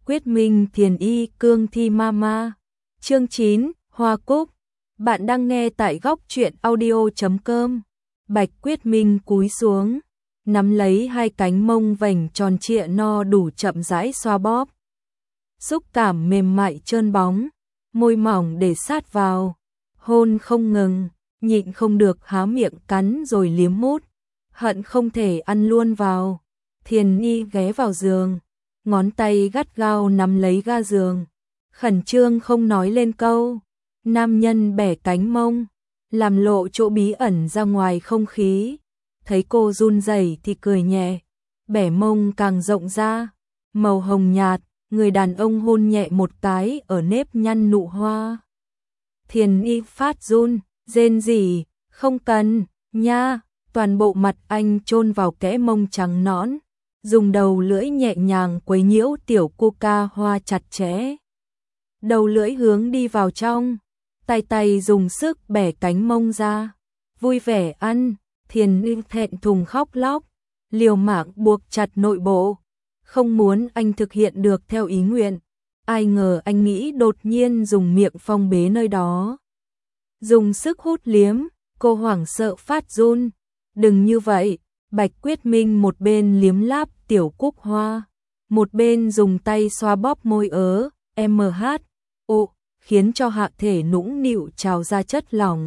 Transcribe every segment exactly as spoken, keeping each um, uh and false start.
Quyết Minh Thiền Y Cương Thi Mama. Chương chín, Hoa Cúc. Bạn đang nghe tại góc truyện audio chấm com. Bạch Quyết Minh cúi xuống, nắm lấy hai cánh mông vành tròn trịa no đủ chậm rãi xoa bóp. Xúc cảm mềm mại trơn bóng, môi mỏng để sát vào, hôn không ngừng, nhịn không được há miệng cắn rồi liếm mút, hận không thể ăn luôn vào. Thiền Y ghé vào giường, ngón tay gắt gao nắm lấy ga giường, khẩn trương không nói lên câu. Nam nhân bẻ cánh mông, làm lộ chỗ bí ẩn ra ngoài không khí. Thấy cô run rẩy thì cười nhẹ, bẻ mông càng rộng ra, màu hồng nhạt, người đàn ông hôn nhẹ một cái ở nếp nhăn nụ hoa. Thiền Y phát run, rên rỉ, không cần, nha, toàn bộ mặt anh chôn vào kẽ mông trắng nõn, dùng đầu lưỡi nhẹ nhàng quấy nhiễu tiểu coca hoa chặt chẽ. Đầu lưỡi hướng đi vào trong, tay tay dùng sức bẻ cánh mông ra, vui vẻ ăn. Thiền Y thẹn thùng khóc lóc, liều mạng buộc chặt nội bộ, không muốn anh thực hiện được theo ý nguyện. Ai ngờ anh nghĩ đột nhiên dùng miệng phong bế nơi đó, dùng sức hút liếm, cô hoảng sợ phát run. Đừng như vậy. Bạch Quyết Minh một bên liếm láp tiểu cúc hoa, một bên dùng tay xoa bóp môi ớ, em hát, ồ, khiến cho hạ thể nũng nịu trào ra chất lỏng.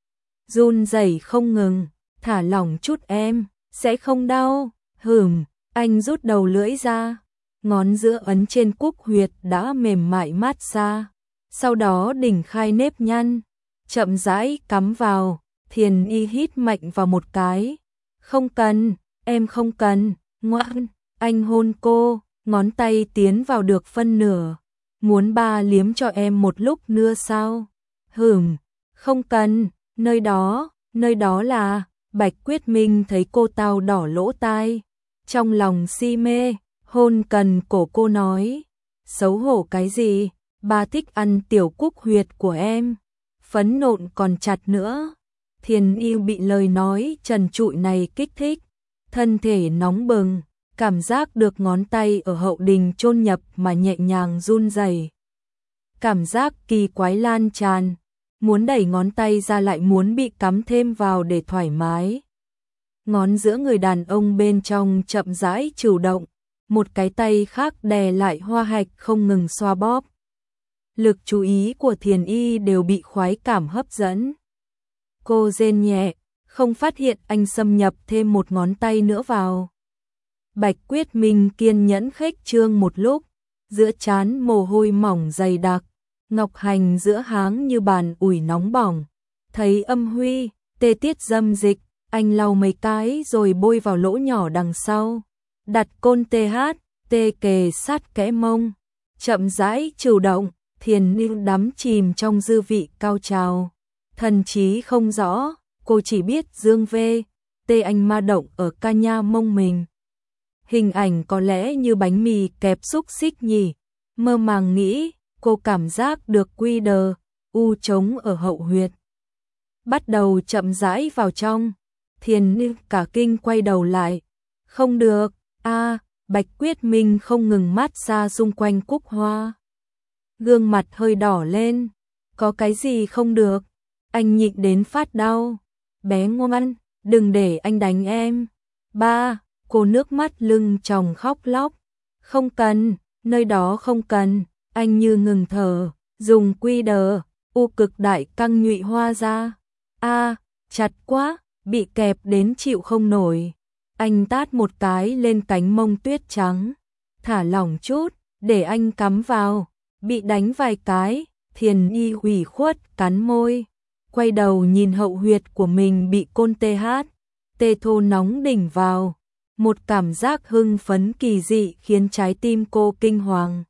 Run rẩy không ngừng, thả lỏng chút em, sẽ không đau. Hửm, anh rút đầu lưỡi ra, ngón giữa ấn trên cúc huyệt đã mềm mại mát xa, sau đó đỉnh khai nếp nhăn, chậm rãi cắm vào. Thiền Y hít mạnh vào một cái. Không cần, em không cần, ngoan. Anh hôn cô, ngón tay tiến vào được phân nửa. Muốn ba liếm cho em một lúc nữa sao? Hửm, không cần, nơi đó, nơi đó là. Bạch Quyết Minh thấy cô tao đỏ lỗ tai, trong lòng si mê, hôn cần cổ cô nói. Xấu hổ cái gì, ba thích ăn tiểu cúc huyệt của em. Phấn nộn còn chặt nữa. Thiền Y bị lời nói trần trụi này kích thích, thân thể nóng bừng, cảm giác được ngón tay ở hậu đình chôn nhập mà nhẹ nhàng run rẩy. Cảm giác kỳ quái lan tràn, muốn đẩy ngón tay ra lại muốn bị cắm thêm vào để thoải mái. Ngón giữa người đàn ông bên trong chậm rãi chủ động, một cái tay khác đè lại hoa hạch không ngừng xoa bóp. Lực chú ý của Thiền Y đều bị khoái cảm hấp dẫn. Cô rên nhẹ, không phát hiện anh xâm nhập thêm một ngón tay nữa vào. Bạch Quyết Minh kiên nhẫn khếch trương một lúc, giữa trán mồ hôi mỏng dày đặc, ngọc hành giữa háng như bàn ủi nóng bỏng. Thấy âm huy, tê tiết dâm dịch, anh lau mấy cái rồi bôi vào lỗ nhỏ đằng sau. Đặt côn tê hát, tê kề sát kẽ mông, chậm rãi chủ động. Thiền Y đắm chìm trong dư vị cao trào. Thần trí không rõ, cô chỉ biết dương vê, tê anh ma động ở ca nha mông mình. Hình ảnh có lẽ như bánh mì kẹp xúc xích nhỉ. Mơ màng nghĩ, cô cảm giác được quy đờ, u trống ở hậu huyệt. Bắt đầu chậm rãi vào trong. Thiền Y cả kinh quay đầu lại. Không được, a Bạch Quyết Minh không ngừng mát xa xung quanh cúc hoa. Gương mặt hơi đỏ lên. Có cái gì không được? Anh nhịn đến phát đau. Bé ngoan, đừng để anh đánh em. Ba, cô nước mắt lưng tròng khóc lóc. Không cần, nơi đó không cần. Anh như ngừng thở, dùng quy đờ, u cực đại căng nhụy hoa ra. A, chặt quá, bị kẹp đến chịu không nổi. Anh tát một cái lên cánh mông tuyết trắng. Thả lỏng chút, để anh cắm vào. Bị đánh vài cái, Thiền Y ủy khuất cắn môi. Quay đầu nhìn hậu huyệt của mình bị côn tê hát, tê thô nóng đỉnh vào. Một cảm giác hưng phấn kỳ dị khiến trái tim cô kinh hoàng.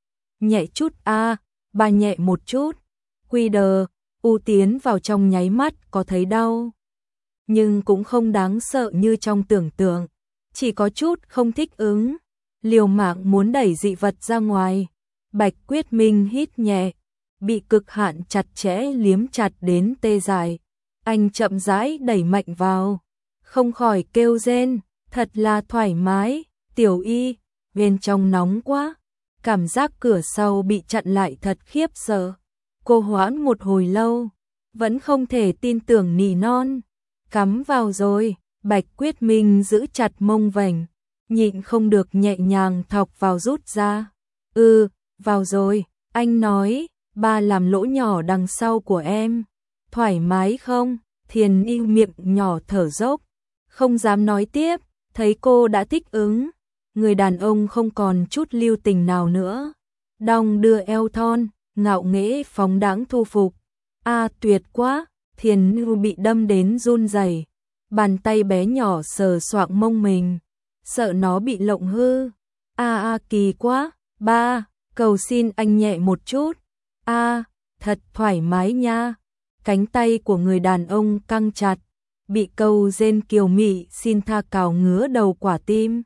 Nhẹ chút a, ba nhẹ một chút. Quy đờ, u tiến vào trong nháy mắt có thấy đau. Nhưng cũng không đáng sợ như trong tưởng tượng. Chỉ có chút không thích ứng. Liều mạng muốn đẩy dị vật ra ngoài. Bạch Quyết Minh hít nhẹ. Bị cực hạn chặt chẽ liếm chặt đến tê dại. Anh chậm rãi đẩy mạnh vào. Không khỏi kêu rên, thật là thoải mái. Tiểu Y, bên trong nóng quá. cảm giác cửa sau bị chặn lại thật khiếp sợ. Cô hoãn một hồi lâu, vẫn không thể tin tưởng nỉ non. Cắm vào rồi, Bạch Quyết Minh giữ chặt mông vành, nhịn không được nhẹ nhàng thọc vào rút ra. Ừ, vào rồi, anh nói, ba làm lỗ nhỏ đằng sau của em. Thoải mái không? Thiền Y miệng nhỏ thở dốc, không dám nói tiếp, thấy cô đã thích ứng. Người đàn ông không còn chút lưu tình nào nữa. Đong đưa eo thon, ngạo nghễ phóng đãng thu phục. A tuyệt quá, Thiền Y bị đâm đến run rẩy, bàn tay bé nhỏ sờ soạng mông mình, sợ nó bị lộng hư. A a kỳ quá, ba, cầu xin anh nhẹ một chút. A, thật thoải mái nha. Cánh tay của người đàn ông căng chặt, bị câu rên kiều mị xin tha cào ngứa đầu quả tim.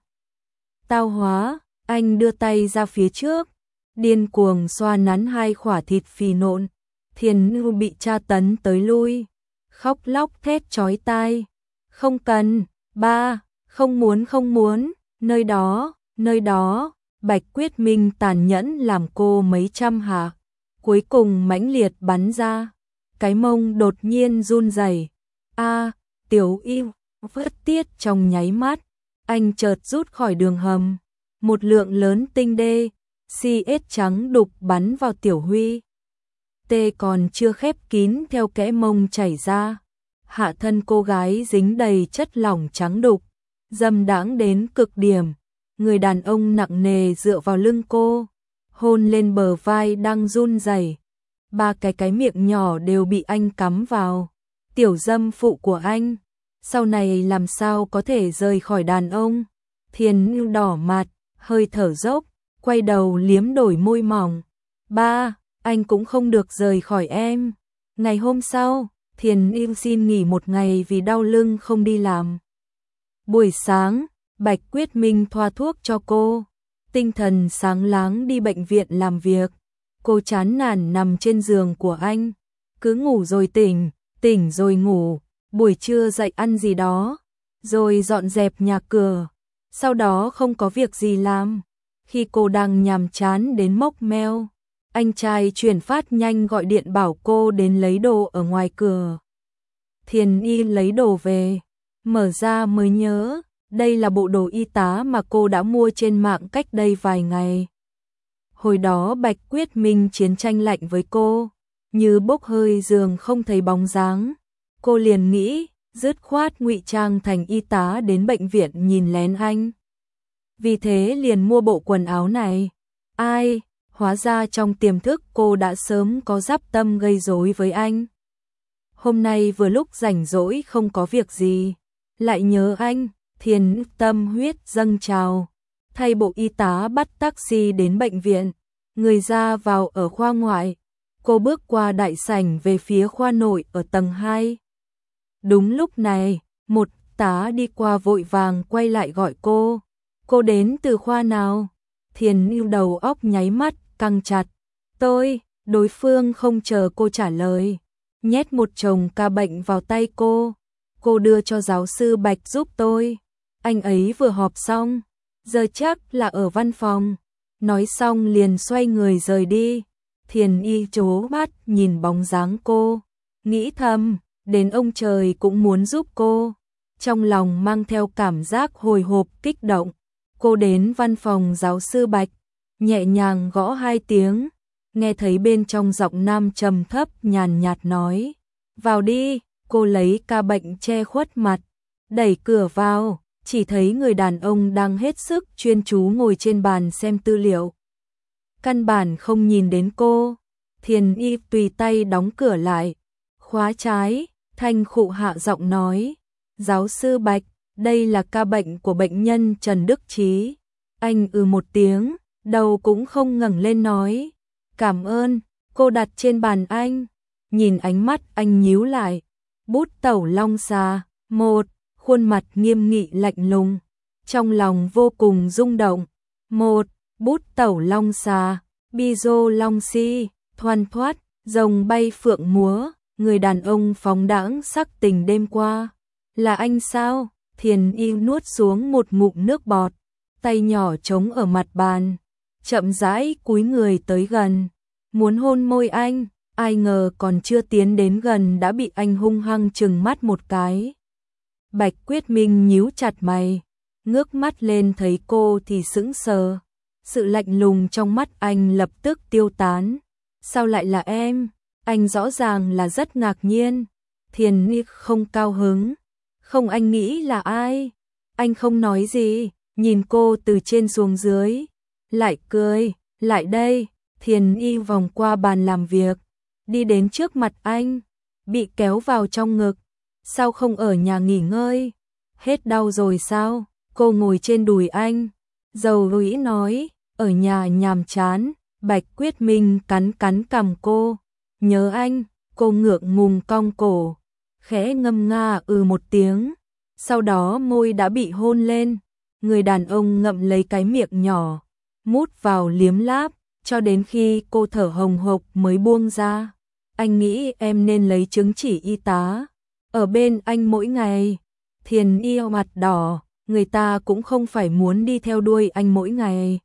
Tao hóa, anh đưa tay ra phía trước, điên cuồng xoa nắn hai khỏa thịt phì nộn. Thiền Như bị tra tấn tới lui, khóc lóc thét chói tai. Không cần, ba, không muốn không muốn, nơi đó, nơi đó. Bạch Quyết Minh tàn nhẫn làm cô mấy trăm hạ, cuối cùng mãnh liệt bắn ra. Cái mông đột nhiên run rẩy. A, Tiểu Yêu vớt tiết trong nháy mắt, anh chợt rút khỏi đường hầm, một lượng lớn tinh đê, xê ét trắng đục bắn vào Tiểu Huy. Tê còn chưa khép kín theo kẽ mông chảy ra, hạ thân cô gái dính đầy chất lỏng trắng đục, dâm đãng đến cực điểm. Người đàn ông nặng nề dựa vào lưng cô, hôn lên bờ vai đang run rẩy. Ba cái cái miệng nhỏ đều bị anh cắm vào. Tiểu dâm phụ của anh, sau này làm sao có thể rời khỏi đàn ông? Thiền Như đỏ mặt, hơi thở dốc, quay đầu liếm đổi môi mỏng. Ba, anh cũng không được rời khỏi em. Ngày hôm sau, Thiền Như xin nghỉ một ngày vì đau lưng không đi làm. Buổi sáng, Bạch Quyết Minh thoa thuốc cho cô, tinh thần sáng láng đi bệnh viện làm việc. Cô chán nản nằm trên giường của anh, cứ ngủ rồi tỉnh, tỉnh rồi ngủ, buổi trưa dậy ăn gì đó, rồi dọn dẹp nhà cửa, sau đó không có việc gì làm. Khi cô đang nhàm chán đến mốc meo, anh trai chuyển phát nhanh gọi điện bảo cô đến lấy đồ ở ngoài cửa. Thiền Y lấy đồ về, mở ra mới nhớ, đây là bộ đồ y tá mà cô đã mua trên mạng cách đây vài ngày. Hồi đó Bạch Quyết Minh chiến tranh lạnh với cô, như bốc hơi giường không thấy bóng dáng. Cô liền nghĩ, dứt khoát ngụy trang thành y tá đến bệnh viện nhìn lén anh. Vì thế liền mua bộ quần áo này. Ai, hóa ra trong tiềm thức cô đã sớm có dắp tâm gây rối với anh. Hôm nay vừa lúc rảnh rỗi không có việc gì, lại nhớ anh, Thiền tâm huyết dâng trào. Thay bộ y tá bắt taxi đến bệnh viện, người ra vào ở khoa ngoại. Cô bước qua đại sảnh về phía khoa nội ở tầng hai. Đúng lúc này, một tá đi qua vội vàng quay lại gọi cô. Cô đến từ khoa nào? Thiền Như đầu óc nháy mắt, căng chặt. Tôi, đối phương không chờ cô trả lời, nhét một chồng ca bệnh vào tay cô. Cô đưa cho giáo sư Bạch giúp tôi. Anh ấy vừa họp xong, giờ chắc là ở văn phòng. Nói xong liền xoay người rời đi. Thiền Y trố mắt nhìn bóng dáng cô, nghĩ thầm, đến ông trời cũng muốn giúp cô. Trong lòng mang theo cảm giác hồi hộp kích động, cô đến văn phòng giáo sư Bạch, nhẹ nhàng gõ hai tiếng, nghe thấy bên trong giọng nam trầm thấp nhàn nhạt nói, vào đi. Cô lấy ca bệnh che khuất mặt, đẩy cửa vào, chỉ thấy người đàn ông đang hết sức chuyên chú ngồi trên bàn xem tư liệu. Căn bản không nhìn đến cô. Thiền Y tùy tay đóng cửa lại, khóa trái, thanh khụ hạ giọng nói, giáo sư Bạch, đây là ca bệnh của bệnh nhân Trần Đức Chí. Anh ừ một tiếng, đầu cũng không ngẩng lên nói, cảm ơn. Cô đặt trên bàn anh, nhìn ánh mắt anh nhíu lại, bút tẩu long xà, một, khuôn mặt nghiêm nghị lạnh lùng, trong lòng vô cùng rung động. Một, bút tẩu long xà, bizo long si, thoăn thoát, rồng bay phượng múa, người đàn ông phóng đãng sắc tình đêm qua. Là anh sao? Thiền Y nuốt xuống một ngụm nước bọt, tay nhỏ trống ở mặt bàn, chậm rãi cúi người tới gần, muốn hôn môi anh, ai ngờ còn chưa tiến đến gần đã bị anh hung hăng trừng mắt một cái. Bạch Quyết Minh nhíu chặt mày, ngước mắt lên thấy cô thì sững sờ, sự lạnh lùng trong mắt anh lập tức tiêu tán. Sao lại là em? Anh rõ ràng là rất ngạc nhiên. Thiền Ni không cao hứng. Không, anh nghĩ là ai? Anh không nói gì, nhìn cô từ trên xuống dưới, lại cười. Lại đây. Thiền Y vòng qua bàn làm việc, đi đến trước mặt anh, bị kéo vào trong ngực. Sao không ở nhà nghỉ ngơi? Hết đau rồi sao? Cô ngồi trên đùi anh, dầu dĩ nói, ở nhà nhàm chán. Bạch Quyết Minh cắn cắn cằm cô, nhớ anh. Cô ngượng ngùng cong cổ, khẽ ngâm nga ừ một tiếng, sau đó môi đã bị hôn lên. Người đàn ông ngậm lấy cái miệng nhỏ, mút vào liếm láp, cho đến khi cô thở hồng hộc mới buông ra. Anh nghĩ em nên lấy chứng chỉ y tá, ở bên anh mỗi ngày. Thiền Y mặt đỏ, người ta cũng không phải muốn đi theo đuôi anh mỗi ngày.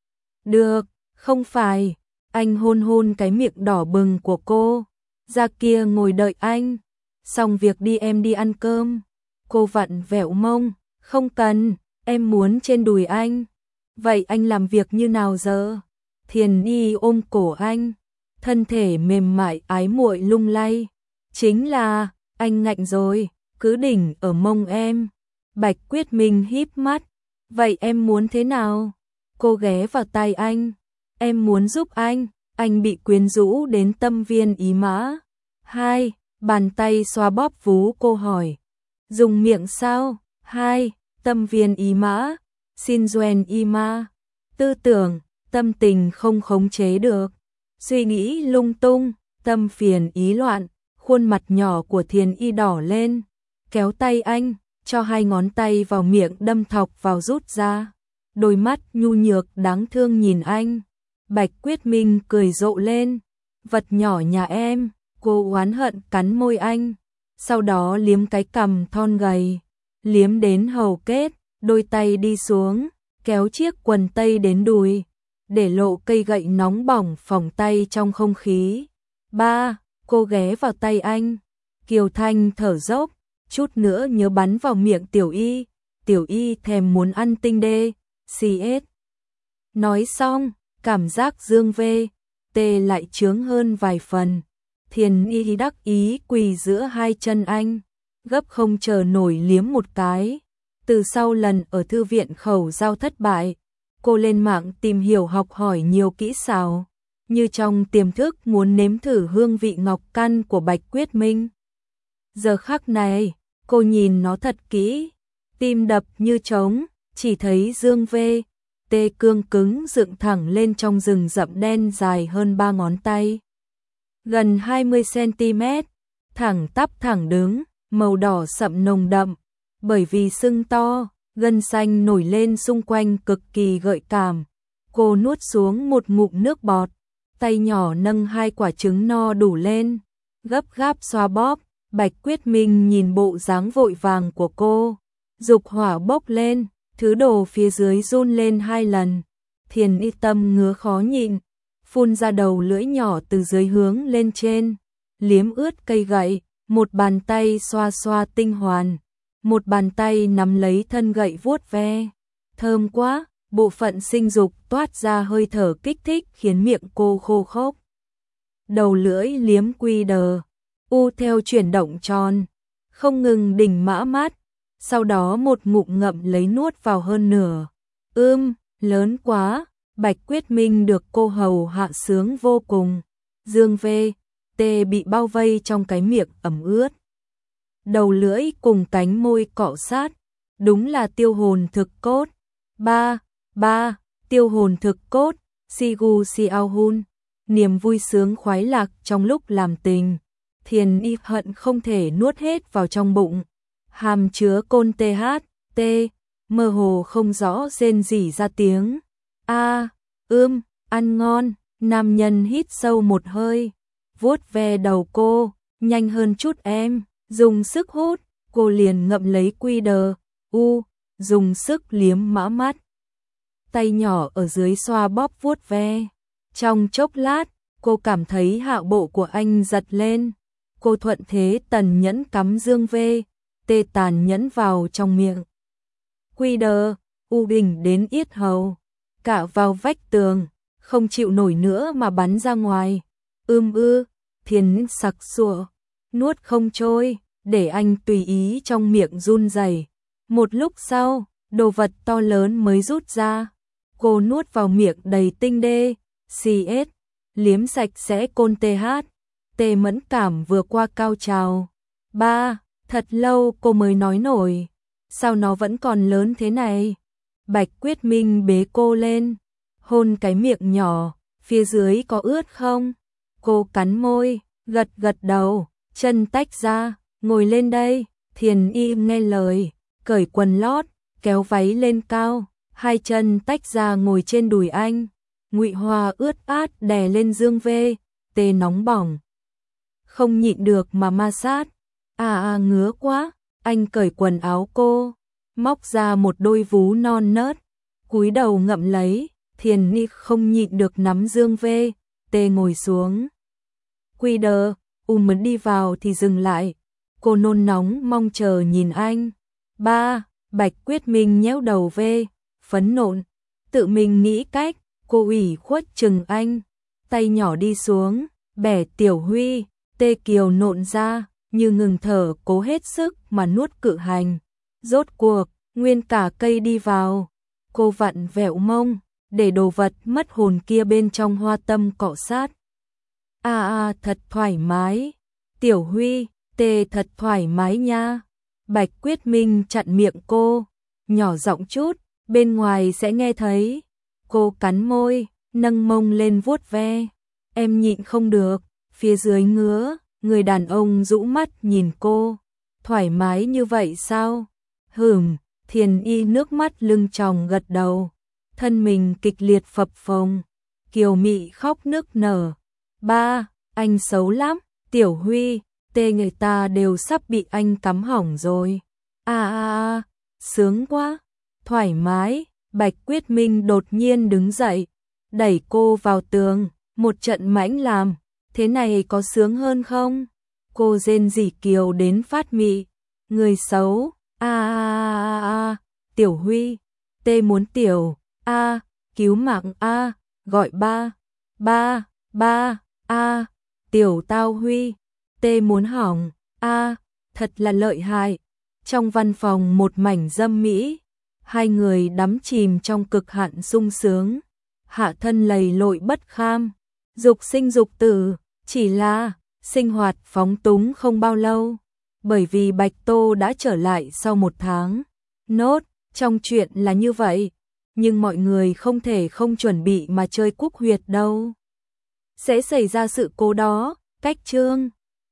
Được, không phải. Anh hôn hôn cái miệng đỏ bừng của cô, ra kia ngồi đợi anh. Xong việc đi em đi ăn cơm. Cô vặn vẹo mông, không cần, em muốn trên đùi anh. Vậy anh làm việc như nào giờ? Thiền Y ôm cổ anh, thân thể mềm mại ái muội lung lay. Chính là, anh ngạnh rồi, cứ đỉnh ở mông em. Bạch Quyết Minh híp mắt, vậy em muốn thế nào? Cô ghé vào tay anh, em muốn giúp anh. Anh bị quyến rũ đến tâm viên ý mã. Hai, bàn tay xoa bóp vú cô hỏi, dùng miệng sao? Hai, tâm viên ý mã, xin duen y ma. Tư tưởng, tâm tình không khống chế được, suy nghĩ lung tung, tâm phiền ý loạn. Khuôn mặt nhỏ của Thiền Y đỏ lên, kéo tay anh, cho hai ngón tay vào miệng đâm thọc vào rút ra. Đôi mắt nhu nhược đáng thương nhìn anh. Bạch Quyết Minh cười rộ lên, vật nhỏ nhà em. Cô oán hận cắn môi anh, sau đó liếm cái cằm thon gầy, liếm đến hầu kết, đôi tay đi xuống, kéo chiếc quần tây đến đùi, để lộ cây gậy nóng bỏng phỏng tay trong không khí. Ba, cô ghé vào tay anh, Kiều Thanh thở dốc, chút nữa nhớ bắn vào miệng Tiểu Y. Tiểu Y thèm muốn ăn tinh đê, xê ét. Nói xong, cảm giác dương vê, tê lại chướng hơn vài phần. Thiền Y đắc ý quỳ giữa hai chân anh, gấp không chờ nổi liếm một cái. Từ sau lần ở thư viện khẩu giao thất bại, cô lên mạng tìm hiểu học hỏi nhiều kỹ xảo, như trong tiềm thức muốn nếm thử hương vị ngọc căn của Bạch Quyết Minh. Giờ khắc này, cô nhìn nó thật kỹ, tim đập như trống, chỉ thấy dương vê, tê cương cứng dựng thẳng lên trong rừng rậm đen dài hơn ba ngón tay. Gần hai mươi xăng-ti-mét, thẳng tắp thẳng đứng, màu đỏ sậm nồng đậm, bởi vì sưng to, gân xanh nổi lên xung quanh cực kỳ gợi cảm. Cô nuốt xuống một ngụm nước bọt, tay nhỏ nâng hai quả trứng no đủ lên, gấp gáp xoa bóp. Bạch Quyết Minh nhìn bộ dáng vội vàng của cô, dục hỏa bốc lên, thứ đồ phía dưới run lên hai lần. Thiền Y tâm ngứa khó nhịn, phun ra đầu lưỡi nhỏ từ dưới hướng lên trên, liếm ướt cây gậy, một bàn tay xoa xoa tinh hoàn, một bàn tay nắm lấy thân gậy vuốt ve. Thơm quá, bộ phận sinh dục toát ra hơi thở kích thích khiến miệng cô khô khốc. Đầu lưỡi liếm quy đờ, u theo chuyển động tròn, không ngừng đỉnh mã mát, sau đó một ngụm ngậm lấy nuốt vào hơn nửa. Ưm, lớn quá. Bạch Quyết Minh được cô hầu hạ sướng vô cùng. Dương vê, tê bị bao vây trong cái miệng ẩm ướt. Đầu lưỡi cùng cánh môi cọ sát, đúng là tiêu hồn thực cốt. Ba, ba, tiêu hồn thực cốt, Sigu Xiao Hun, niềm vui sướng khoái lạc trong lúc làm tình. Thiền Y hận không thể nuốt hết vào trong bụng. Hàm chứa côn tê hát, tê, mơ hồ không rõ rên rỉ ra tiếng. A, à, ưm, ăn ngon. Nam nhân hít sâu một hơi, vuốt ve đầu cô, nhanh hơn chút em, dùng sức hút. Cô liền ngậm lấy quy đờ, u, dùng sức liếm mã mắt. tay nhỏ ở dưới xoa bóp vuốt ve. Trong chốc lát, cô cảm thấy hạ bộ của anh giật lên. Cô thuận thế tần nhẫn cắm dương vê, tê tàn nhẫn vào trong miệng. Quy đờ, u bình đến yết hầu, cả vào vách tường, không chịu nổi nữa mà bắn ra ngoài. Ưm ư, Thiền sặc sụa, nuốt không trôi, để anh tùy ý trong miệng run rẩy. Một lúc sau, đồ vật to lớn mới rút ra. Cô nuốt vào miệng đầy tinh đê, xê ét, liếm sạch sẽ côn tê hát. Tê mẫn cảm vừa qua cao trào. Ba, thật lâu cô mới nói nổi. Sao nó vẫn còn lớn thế này? Bạch Quyết Minh bế cô lên, hôn cái miệng nhỏ, phía dưới có ướt không? Cô cắn môi, gật gật đầu, chân tách ra, ngồi lên đây. Thiền Y nghe lời, cởi quần lót, kéo váy lên cao, hai chân tách ra ngồi trên đùi anh. Ngụy Hoa ướt át đè lên dương vê, tê nóng bỏng. Không nhịn được mà ma sát. À à ngứa quá, anh cởi quần áo cô, móc ra một đôi vú non nớt, cúi đầu ngậm lấy. Thiền Ni không nhịn được nắm dương vê, tê ngồi xuống. Quy đờ, u muốn đi vào thì dừng lại. Cô nôn nóng mong chờ nhìn anh. Ba, Bạch Quyết Minh nhéo đầu vê, phẫn nộ, tự mình nghĩ cách. Cô ủy khuất chừng anh, tay nhỏ đi xuống, bẻ Tiểu Huy. Tê Kiều nộn ra, như ngừng thở cố hết sức mà nuốt cự hành. Rốt cuộc, nguyên cả cây đi vào. Cô vặn vẹo mông, để đồ vật mất hồn kia bên trong hoa tâm cọ sát. À à thật thoải mái. Tiểu Huy, Tê thật thoải mái nha. Bạch Quyết Minh chặn miệng cô, nhỏ giọng chút, bên ngoài sẽ nghe thấy. Cô cắn môi, nâng mông lên vuốt ve. Em nhịn không được, phía dưới ngứa. Người đàn ông rũ mắt nhìn cô. Thoải mái như vậy sao? Hửm, Thiền Y nước mắt lưng tròng gật đầu. Thân mình kịch liệt phập phồng. Kiều Mị khóc nức nở. Ba, anh xấu lắm. Tiểu Huy, Tê người ta đều sắp bị anh cắm hỏng rồi. À à à, sướng quá. Thoải mái. Bạch Quyết Minh đột nhiên đứng dậy, đẩy cô vào tường, một trận mãnh làm. Thế này có sướng hơn không? Cô rên rỉ Kiều đến phát mị. Người xấu. A a a a, Tiểu Huy, Tê muốn Tiểu A, cứu mạng A, gọi ba. Ba, ba, A, Tiểu Tao Huy, Tê muốn hỏng. A, thật là lợi hại. Trong văn phòng một mảnh dâm mỹ, hai người đắm chìm trong cực hạn sung sướng. Hạ thân lầy lội bất kham, dục sinh dục tử, chỉ là sinh hoạt phóng túng không bao lâu. Bởi vì Bạch Tô đã trở lại sau một tháng. Nốt, trong chuyện là như vậy, nhưng mọi người không thể không chuẩn bị mà chơi cúc huyệt đâu. Sẽ xảy ra sự cố đó, cách chương.